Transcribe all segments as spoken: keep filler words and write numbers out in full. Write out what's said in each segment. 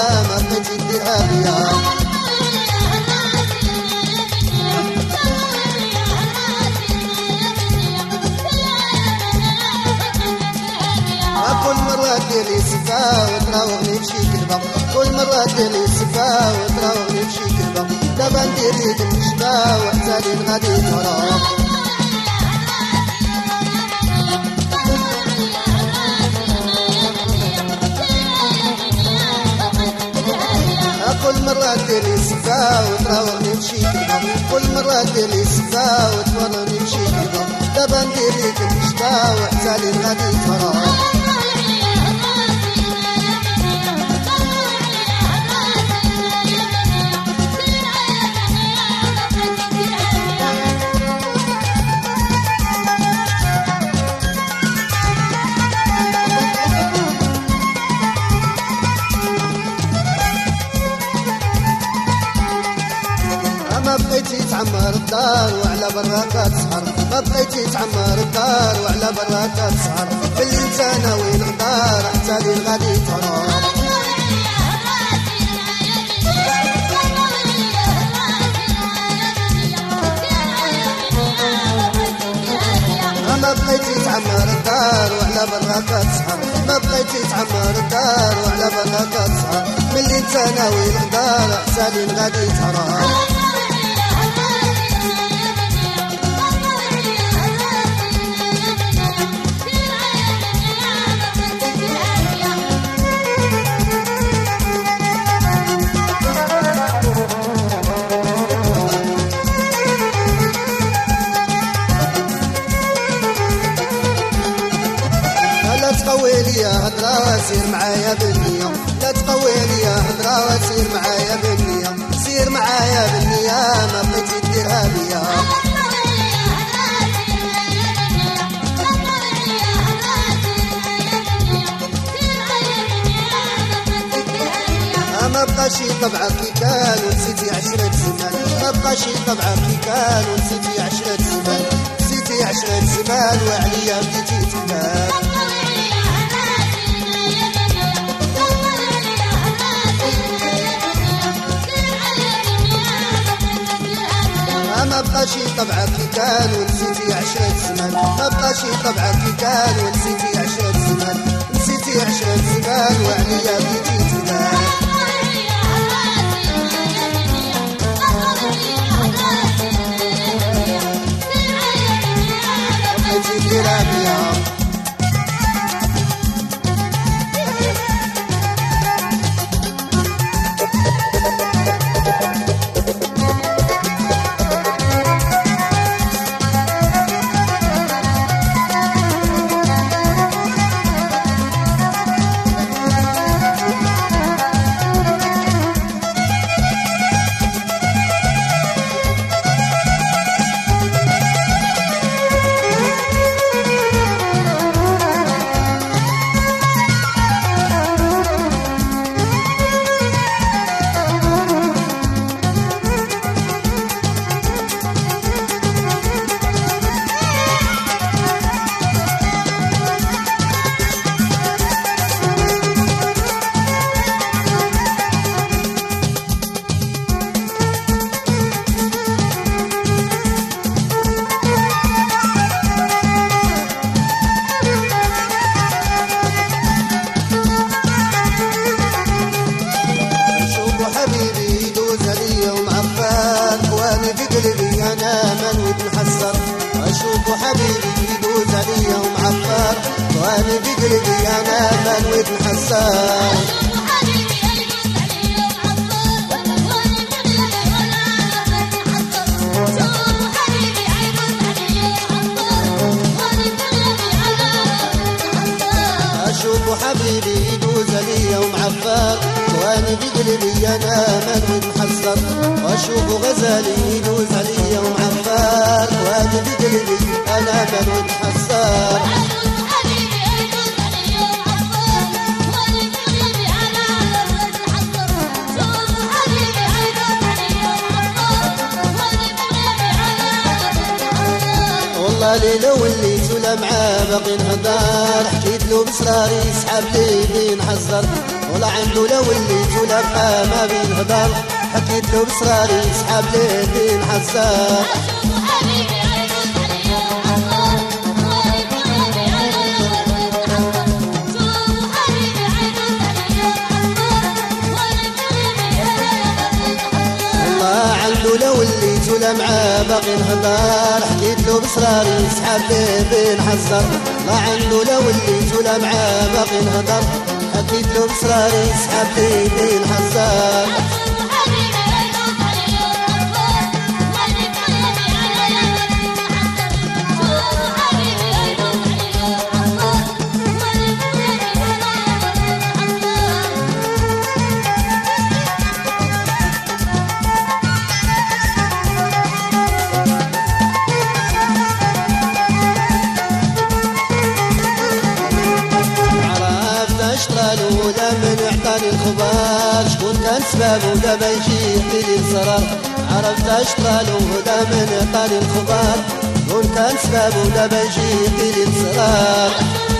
ما بقيتي ديرها بيا. كل مرة ديري سفا وتراوغني بشي كذبة، كل مرة ديري سفا وتراوغني بشي كذبة، دابا نديري بالنشبة وحتى لين غادي تهرب. كل مرة ديري سفا وتراوغني بشي كذبة، كل مرة ديري سفا وتراوغني بشي كذبة، دابا نديري بالنشبة وحتى لين غادي تهرب. ما بقيتي تعمر الدار وعلى برا كتسهر، ما بقيتي تعمر الدار وعلى برا كتسهر، باللي انت ناوي الغدار حتى لين غادي تهرب. ما بقيتي تعمر الدار وعلى برا كتسهر، ما بقيتي تعمر الدار وعلى برا كتسهر، باللي انت ناوي الغدار حتى لين غادي تهرب. لا تقوي لي هضرة سير معايا بالنية، لا تقوي لي هضرة سير معايا بالنية، سير معايا بالنية ما بغيتي ديرها بيا. ما بقاش طبعك كي كان ونسيتي عشرة زمان، ما بقاش طبعك كي كان ونسيتي عشرة زمان، نسيتي عشرة زمان وعليا بديتي تبان. ما بقاش طبعك كي كان ونسيتي عشرة زمان، ما بقاش طبعك كي كان ونسيتي عشرة زمان، نسيتي عشرة زمان وعليا بديتي تبان. بغيتي ديرها بيا. اشوف حبيبي يدوز عليا ومعفر، وانا بقلبي انا منوي بنحسر. اشوف حبيبي يدوز عليا ومعفر، وانا بقلبي انا منوي بنحسر. واشوف غزالي يدوز عليا ومعفر، وانا بقلبي انا منوي بنحسر. والله ليلة وليت ولا معاه باقي نهضر حكيت له بسراري سحاب لي بين حزر ولا عنده لا وليت ولا بقى ما بين هضر حكيت له بسراري سحاب لي بين حزر لا وليت ولا معاه باقي نهضر حكيت له بسراري سحاب لي بين حزر لا عنده لا وليت ولا معاه باقي نهضر حكيت له بسراري سحاب لي بين حزر ولا من اعطاني الخبر شكون كان سبابه دابا يجي يحكي لي الزرار عرفت اشطرالو ولا من اعطاني الخبر شكون كان سبابه دابا يجي يحكي لي الزرار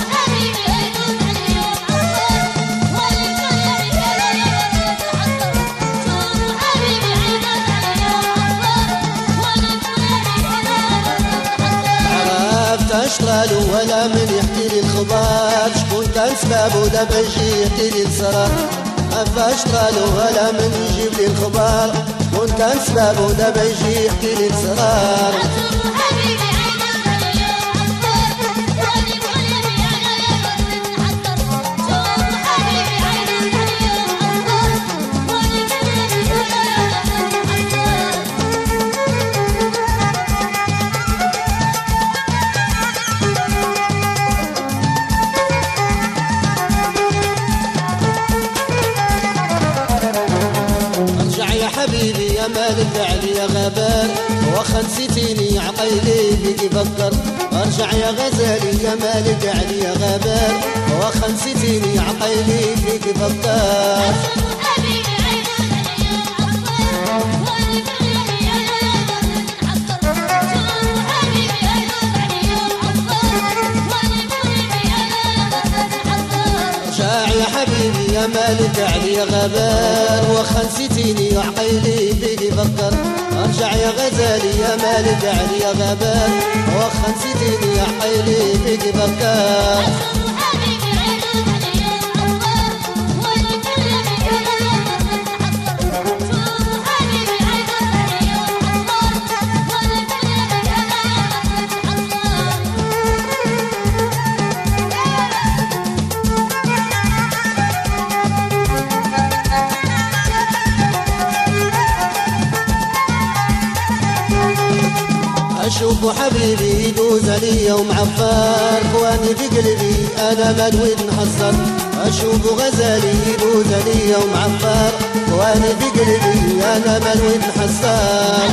اشترالو ولا من يحكي لي الخبر شكون كان سبابه دابا يجي يحكي لي السرار اشترالو ولا من يجيب لي الخبر شكون كان سبابه دابا يجي يحكي لي السرار حبيبي يا مالك علي يا غبار واخا نسيتيني عقيلي بيك يفكر ارجع يا غزالي يا مالك علي يا غبار واخا نسيتيني عقيلي بيك يفكر يا حبيبي يا مالك علي يا غبار واخا نسيتيني وعقيلي بيك يفكر ارجع يا غزالي يا مالك علي يا غبار واخا نسيتيني وعقيلي بيك يفكر اشوف حبيبي يدوز عليا ومعفر خواني في قلبي انا ما نويت نحصر اشوف غزالي يدوز عليا ومعفر خواني في قلبي انا ما نويت نحصر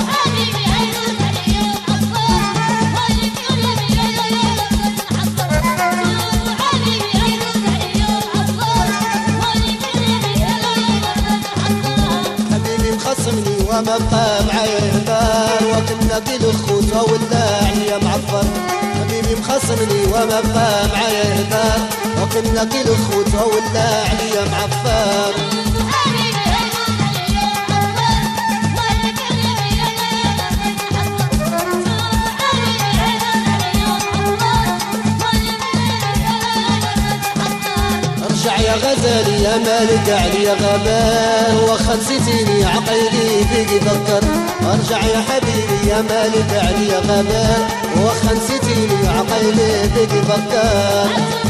وما بقى معايا يهدر وكنا كي الخوت ولا عليا معفر حبيبي مخصمني وما بقى معايا يهدر وكنا كي الخوت ولا عليا معفر يا غزالي يا مالك علي يا غبار واخا نسيتيني عقيلي بيك يفكر ارجع يا حبيبي يا مالك علي يا غبار واخا نسيتيني عقيلي بيك يفكر